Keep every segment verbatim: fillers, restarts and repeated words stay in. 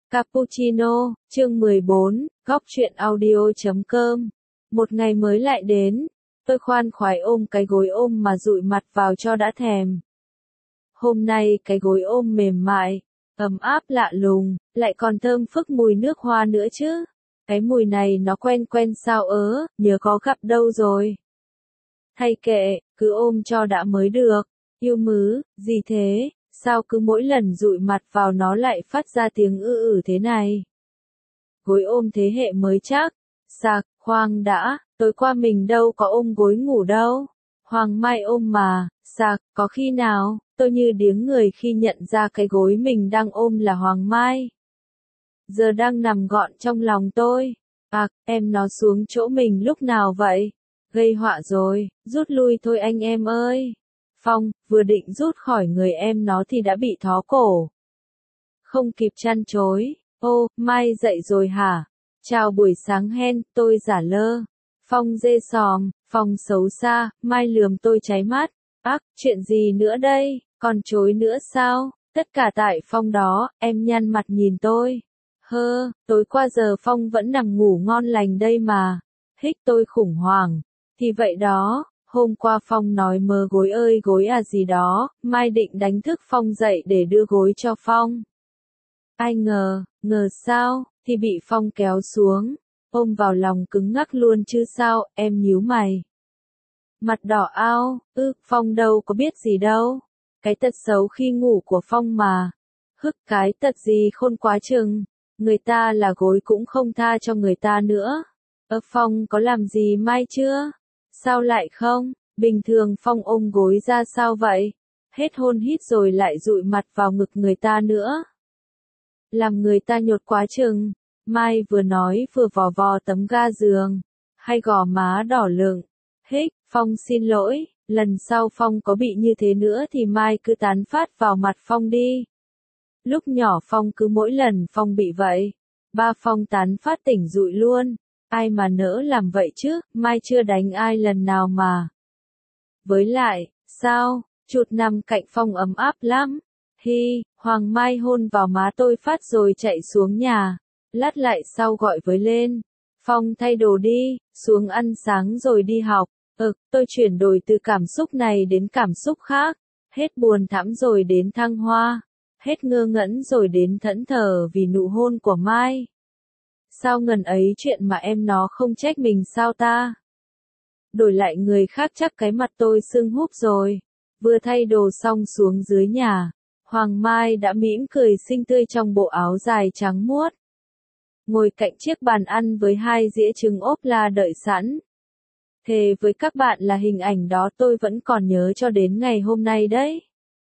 Cappuccino, chương mười bốn, góc truyện audio chấm com. Một ngày mới lại đến, tôi khoan khoái ôm cái gối ôm mà dụi mặt vào cho đã thèm. Hôm nay cái gối ôm mềm mại, ấm áp lạ lùng, lại còn thơm phức mùi nước hoa nữa chứ. Cái mùi này nó quen quen sao ớ, nhớ có gặp đâu rồi. Hay kệ, cứ ôm cho đã mới được. Yêu mứ, gì thế? Sao cứ mỗi lần dụi mặt vào nó lại phát ra tiếng ư ử thế này? Gối ôm thế hệ mới chắc. Sạc, khoan đã, tối qua mình đâu có ôm gối ngủ đâu. Hoàng Mai ôm mà, sạc, có khi nào, tôi như điếng người khi nhận ra cái gối mình đang ôm là Hoàng Mai. Giờ đang nằm gọn trong lòng tôi. À, em nó xuống chỗ mình lúc nào vậy? Gây họa rồi, rút lui thôi anh em ơi. Phong, vừa định rút khỏi người em nó thì đã bị thó cổ. Không kịp chăn chối, ô, Mai dậy rồi hả? Chào buổi sáng hen, tôi giả lơ. Phong dê sòm, Phong xấu xa, Mai lườm tôi cháy mắt. Ác, chuyện gì nữa đây, còn chối nữa sao? Tất cả tại Phong đó, em nhăn mặt nhìn tôi. Hơ, tối qua giờ Phong vẫn nằm ngủ ngon lành đây mà. Hích tôi khủng hoảng. Thì vậy đó. Hôm qua Phong nói mơ gối ơi gối à gì đó, Mai định đánh thức Phong dậy để đưa gối cho Phong. Ai ngờ, ngờ sao, thì bị Phong kéo xuống, ôm vào lòng cứng ngắc luôn chứ sao, em nhíu mày. Mặt đỏ ao, ư, Phong đâu có biết gì đâu. Cái tật xấu khi ngủ của Phong mà. Hức cái tật gì khôn quá chừng, người ta là gối cũng không tha cho người ta nữa. Ơ Phong có làm gì Mai chưa? Sao lại không? Bình thường Phong ôm gối ra sao vậy? Hết hôn hít rồi lại dụi mặt vào ngực người ta nữa. Làm người ta nhột quá chừng. Mai vừa nói vừa vò vò tấm ga giường. Hay gò má đỏ lựng. Hích, Phong xin lỗi, lần sau Phong có bị như thế nữa thì Mai cứ tán phát vào mặt Phong đi. Lúc nhỏ Phong cứ mỗi lần Phong bị vậy, ba Phong tán phát tỉnh dụi luôn. Ai mà nỡ làm vậy chứ, Mai chưa đánh ai lần nào mà. Với lại, sao, chuột nằm cạnh Phong ấm áp lắm. Hi, Hoàng Mai hôn vào má tôi phát rồi chạy xuống nhà. Lát lại sau gọi với lên. Phong thay đồ đi, xuống ăn sáng rồi đi học. Ừ, tôi chuyển đổi từ cảm xúc này đến cảm xúc khác. Hết buồn thắm rồi đến thăng hoa. Hết ngơ ngẩn rồi đến thẫn thờ vì nụ hôn của Mai. Sao ngần ấy chuyện mà em nó không trách mình sao ta? Đổi lại người khác chắc cái mặt tôi sưng húp rồi. Vừa thay đồ xong xuống dưới nhà, Hoàng Mai đã mỉm cười xinh tươi trong bộ áo dài trắng muốt. Ngồi cạnh chiếc bàn ăn với hai dĩa trứng ốp la đợi sẵn. Thề với các bạn là hình ảnh đó tôi vẫn còn nhớ cho đến ngày hôm nay đấy.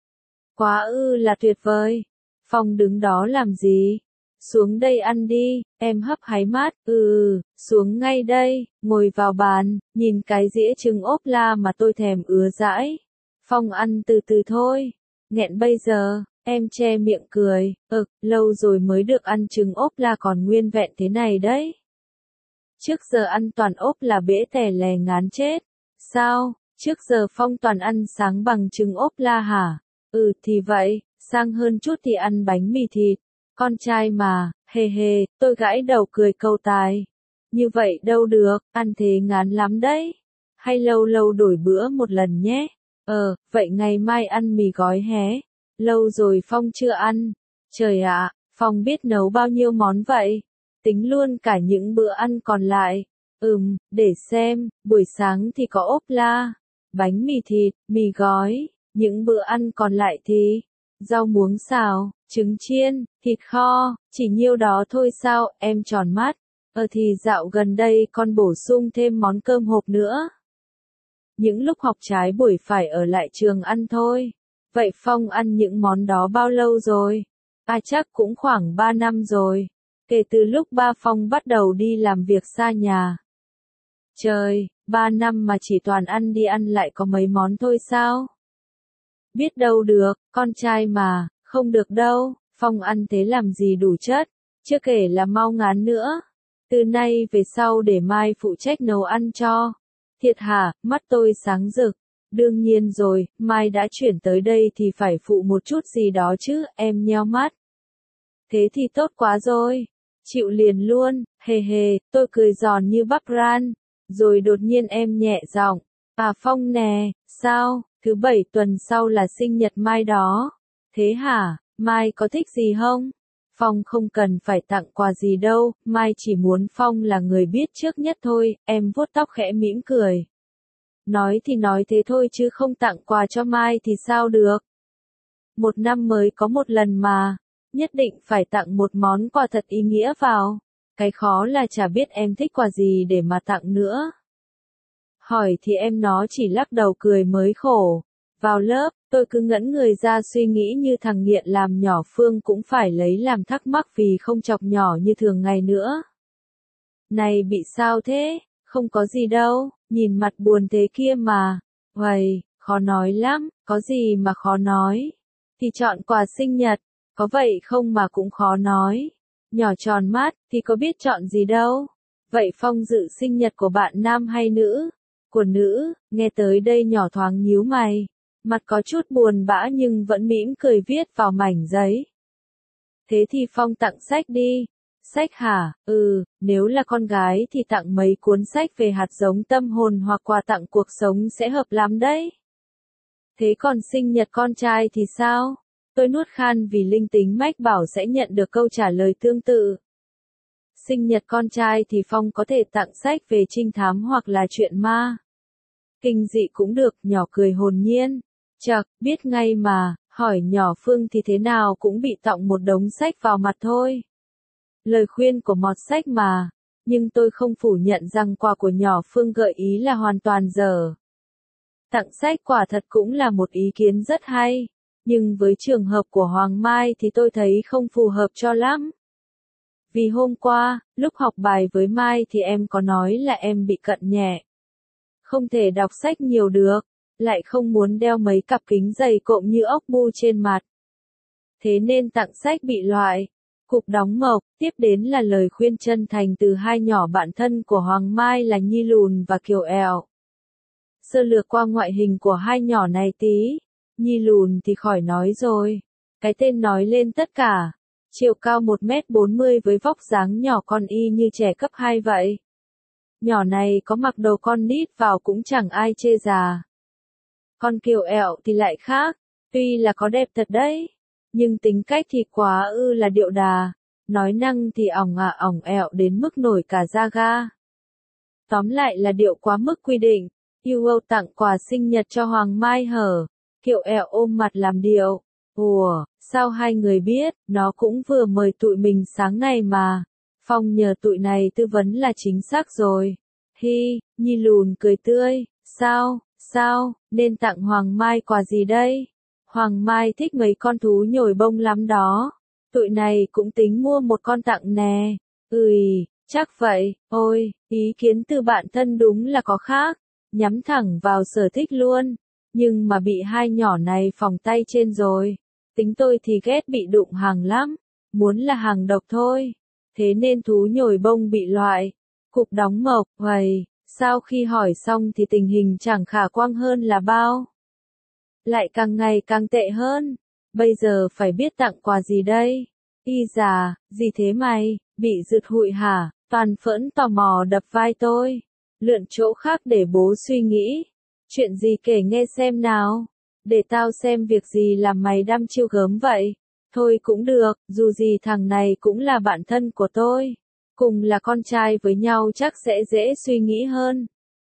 Quá ư là tuyệt vời. Phong đứng đó làm gì? Xuống đây ăn đi, em hấp háy mát, ừ, xuống ngay đây, ngồi vào bàn, nhìn cái dĩa trứng ốp la mà tôi thèm ứa dãi. Phong ăn từ từ thôi, nghẹn bây giờ, em che miệng cười, ực, lâu rồi mới được ăn trứng ốp la còn nguyên vẹn thế này đấy. Trước giờ ăn toàn ốp là bẽ tẻ lè ngán chết. Sao, trước giờ Phong toàn ăn sáng bằng trứng ốp la hả? Ừ thì vậy, sang hơn chút thì ăn bánh mì thịt. Con trai mà, hề hề, tôi gãi đầu cười câu tài. Như vậy đâu được, ăn thế ngán lắm đấy. Hay lâu lâu đổi bữa một lần nhé. Ờ, vậy ngày mai ăn mì gói hé. Lâu rồi Phong chưa ăn. Trời ạ, Phong biết nấu bao nhiêu món vậy? Tính luôn cả những bữa ăn còn lại. Ừm, để xem, buổi sáng thì có ốp la, bánh mì thịt, mì gói, những bữa ăn còn lại thì rau muống xào, trứng chiên, thịt kho, chỉ nhiêu đó thôi sao, em tròn mắt. Ờ thì dạo gần đây con bổ sung thêm món cơm hộp nữa. Những lúc học trái buổi phải ở lại trường ăn thôi. Vậy Phong ăn những món đó bao lâu rồi? À chắc cũng khoảng ba năm rồi. Kể từ lúc ba Phong bắt đầu đi làm việc xa nhà. Trời, ba năm mà chỉ toàn ăn đi ăn lại có mấy món thôi sao? Biết đâu được, con trai mà, không được đâu, Phong ăn thế làm gì đủ chất, chưa kể là mau ngán nữa. Từ nay về sau để Mai phụ trách nấu ăn cho. Thiệt hả, mắt tôi sáng rực. Đương nhiên rồi, Mai đã chuyển tới đây thì phải phụ một chút gì đó chứ, em nheo mắt. Thế thì tốt quá rồi. Chịu liền luôn, hề hề, tôi cười giòn như bắp ran. Rồi đột nhiên em nhẹ giọng, à Phong nè, sao, thứ bảy tuần sau là sinh nhật Mai đó. Thế hả, Mai có thích gì không? Phong không cần phải tặng quà gì đâu, Mai chỉ muốn Phong là người biết trước nhất thôi, em vuốt tóc khẽ mỉm cười. Nói thì nói thế thôi chứ không tặng quà cho Mai thì sao được. Một năm mới có một lần mà, nhất định phải tặng một món quà thật ý nghĩa vào. Cái khó là chả biết em thích quà gì để mà tặng nữa. Hỏi thì em nó chỉ lắc đầu cười mới khổ. Vào lớp, tôi cứ ngẩn người ra suy nghĩ như thằng nghiện làm nhỏ Phương cũng phải lấy làm thắc mắc vì không chọc nhỏ như thường ngày nữa. Này bị sao thế? Không có gì đâu, nhìn mặt buồn thế kia mà. Uầy, khó nói lắm, có gì mà khó nói. Thì chọn quà sinh nhật, có vậy không mà cũng khó nói. Nhỏ tròn mắt, thì có biết chọn gì đâu. Vậy Phong dự sinh nhật của bạn nam hay nữ? Của nữ, nghe tới đây nhỏ thoáng nhíu mày. Mặt có chút buồn bã nhưng vẫn mỉm cười viết vào mảnh giấy. Thế thì Phong tặng sách đi. Sách hả? Ừ, nếu là con gái thì tặng mấy cuốn sách về hạt giống tâm hồn hoặc quà tặng cuộc sống sẽ hợp lắm đấy. Thế còn sinh nhật con trai thì sao? Tôi nuốt khan vì linh tính mách bảo sẽ nhận được câu trả lời tương tự. Sinh nhật con trai thì Phong có thể tặng sách về trinh thám hoặc là chuyện ma. Kinh dị cũng được, nhỏ cười hồn nhiên. Chậc, biết ngay mà, hỏi nhỏ Phương thì thế nào cũng bị tọng một đống sách vào mặt thôi. Lời khuyên của mọt sách mà, nhưng tôi không phủ nhận rằng quà của nhỏ Phương gợi ý là hoàn toàn dở. Tặng sách quả thật cũng là một ý kiến rất hay, nhưng với trường hợp của Hoàng Mai thì tôi thấy không phù hợp cho lắm. Vì hôm qua, lúc học bài với Mai thì em có nói là em bị cận nhẹ. Không thể đọc sách nhiều được, lại không muốn đeo mấy cặp kính dày cộm như ốc bu trên mặt. Thế nên tặng sách bị loại. Cục đóng mộc, tiếp đến là lời khuyên chân thành từ hai nhỏ bạn thân của Hoàng Mai là Nhi Lùn và Kiều Ẻo. Sơ lược qua ngoại hình của hai nhỏ này tí, Nhi Lùn thì khỏi nói rồi. Cái tên nói lên tất cả. Chiều cao một mét bốn mươi với vóc dáng nhỏ con y như trẻ cấp hai vậy. Nhỏ này có mặc đồ con nít vào cũng chẳng ai chê già. Con Kiều Ẻo thì lại khác, tuy là có đẹp thật đấy, nhưng tính cách thì quá ư là điệu đà, nói năng thì ỏng à ỏng ẹo đến mức nổi cả da ga. Tóm lại là điệu quá mức quy định. Yêu Âu tặng quà sinh nhật cho Hoàng Mai hở, Kiều Ẻo ôm mặt làm điệu. Ủa, sao hai người biết, nó cũng vừa mời tụi mình sáng nay mà. Phong nhờ tụi này tư vấn là chính xác rồi. Hi, Nhi Lùn cười tươi, sao, sao, nên tặng Hoàng Mai quà gì đây? Hoàng Mai thích mấy con thú nhồi bông lắm đó. Tụi này cũng tính mua một con tặng nè. Ừi, chắc vậy, ôi, ý kiến từ bạn thân đúng là có khác. Nhắm thẳng vào sở thích luôn. Nhưng mà bị hai nhỏ này phòng tay trên rồi. Tính tôi thì ghét bị đụng hàng lắm. Muốn là hàng độc thôi. Thế nên thú nhồi bông bị loại. Cục đóng mộc, hoầy. Sau khi hỏi xong thì tình hình chẳng khả quan hơn là bao. Lại càng ngày càng tệ hơn. Bây giờ phải biết tặng quà gì đây? Y già, gì thế mày, bị rượt hụi hả? Toàn phẫn tò mò đập vai tôi. Lượn chỗ khác để bố suy nghĩ. Chuyện gì kể nghe xem nào. Để tao xem việc gì làm mày đăm chiêu gớm vậy. Thôi cũng được, dù gì thằng này cũng là bạn thân của tôi. Cùng là con trai với nhau chắc sẽ dễ suy nghĩ hơn.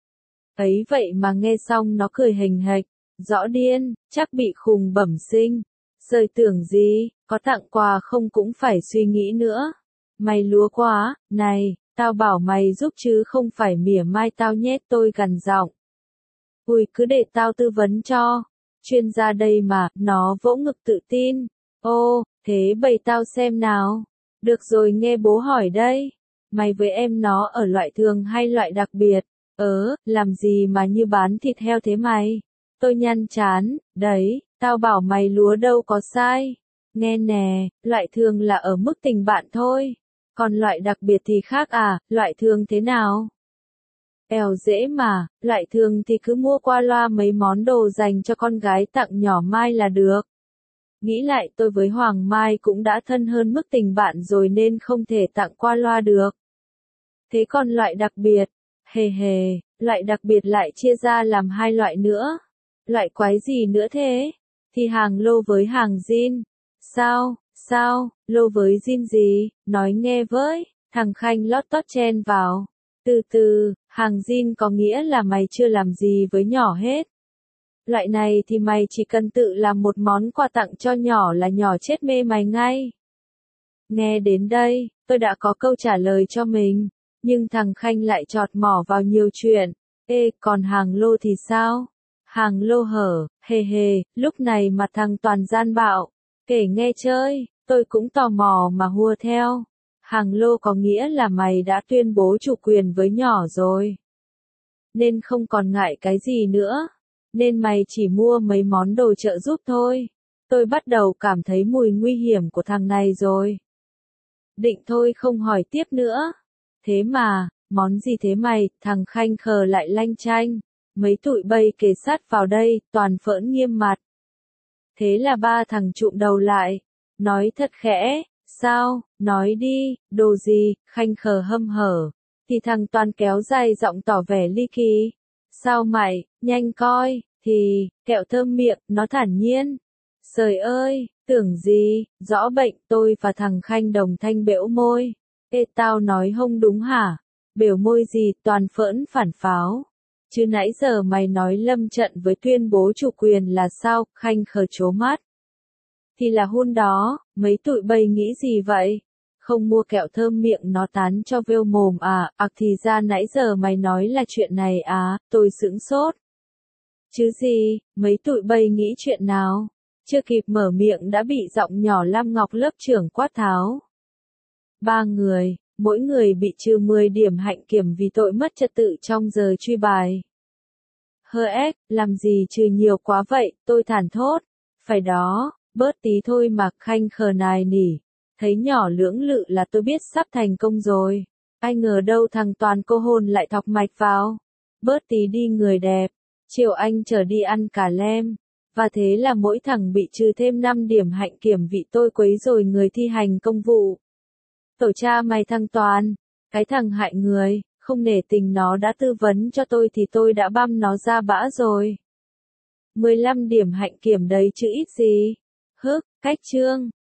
Ấy vậy mà nghe xong nó cười hình hạch. Rõ điên, chắc bị khùng bẩm sinh. Sơi tưởng gì, có tặng quà không cũng phải suy nghĩ nữa. Mày lúa quá, này, tao bảo mày giúp chứ không phải mỉa mai tao nhét tôi gằn giọng. Ui cứ để tao tư vấn cho. Chuyên gia đây mà, nó vỗ ngực tự tin. Ô, thế bày tao xem nào. Được rồi nghe bố hỏi đây. Mày với em nó ở loại thường hay loại đặc biệt? Ớ, làm gì mà như bán thịt heo thế mày? Tôi nhăn chán, đấy, tao bảo mày lúa đâu có sai. Nghe nè, loại thường là ở mức tình bạn thôi. Còn loại đặc biệt thì khác à, loại thường thế nào? Eo dễ mà, loại thường thì cứ mua qua loa mấy món đồ dành cho con gái tặng nhỏ Mai là được. Nghĩ lại tôi với Hoàng Mai cũng đã thân hơn mức tình bạn rồi nên không thể tặng qua loa được. Thế còn loại đặc biệt, hề hề, loại đặc biệt lại chia ra làm hai loại nữa. Loại quái gì nữa thế? Thì hàng lô với hàng zin. Sao, sao, lô với zin gì? Nói nghe với, thằng Khanh lót tót chen vào. Từ từ, hàng zin có nghĩa là mày chưa làm gì với nhỏ hết. Loại này thì mày chỉ cần tự làm một món quà tặng cho nhỏ là nhỏ chết mê mày ngay. Nghe đến đây, tôi đã có câu trả lời cho mình, nhưng thằng Khanh lại chọt mỏ vào nhiều chuyện. Ê, còn hàng lô thì sao? Hàng lô hở, hề hề, lúc này mặt thằng Toàn gian bạo. Kể nghe chơi, tôi cũng tò mò mà hùa theo. Hàng lô có nghĩa là mày đã tuyên bố chủ quyền với nhỏ rồi. Nên không còn ngại cái gì nữa. Nên mày chỉ mua mấy món đồ trợ giúp thôi. Tôi bắt đầu cảm thấy mùi nguy hiểm của thằng này rồi. Định thôi không hỏi tiếp nữa. Thế mà, món gì thế mày, thằng Khanh khờ lại lanh chanh. Mấy tụi bay kề sát vào đây, Toàn phỡn nghiêm mặt. Thế là ba thằng trụm đầu lại. Nói thật khẽ, sao, nói đi, đồ gì, Khanh khờ hâm hở. Thì thằng Toàn kéo dài giọng tỏ vẻ ly kỳ. Sao mày, nhanh coi, thì, kẹo thơm miệng, nó thản nhiên. Trời ơi, tưởng gì, rõ bệnh, tôi và thằng Khanh đồng thanh bẽo môi. Ê tao nói không đúng hả? Bẽo môi gì, Toàn phỡn phản pháo. Chứ nãy giờ mày nói lâm trận với tuyên bố chủ quyền là sao, Khanh khờ trố mắt. Thì là hôn đó, mấy tụi bay nghĩ gì vậy? Không mua kẹo thơm miệng nó tán cho vêu mồm à, ặc thì ra nãy giờ mày nói là chuyện này à, tôi sững sốt. Chứ gì, mấy tụi bay nghĩ chuyện nào? Chưa kịp mở miệng đã bị giọng nhỏ Lam Ngọc lớp trưởng quát tháo. Ba người, mỗi người bị trừ mười điểm hạnh kiểm vì tội mất trật tự trong giờ truy bài. Hơ ếch, làm gì trừ nhiều quá vậy, tôi thản thốt. Phải đó, bớt tí thôi mà, Khanh khờ nài nỉ. Thấy nhỏ lưỡng lự là tôi biết sắp thành công rồi. Ai ngờ đâu thằng Toàn cô hồn lại thọc mạch vào. Bớt tí đi người đẹp. Chiều anh chở đi ăn cà lem. Và thế là mỗi thằng bị trừ thêm năm điểm hạnh kiểm vì tôi quấy rối người thi hành công vụ. Tổ cha mày thằng Toàn. Cái thằng hại người, không nể tình nó đã tư vấn cho tôi thì tôi đã băm nó ra bã rồi. mười lăm điểm hạnh kiểm đấy chứ ít gì. Hức, cách chương.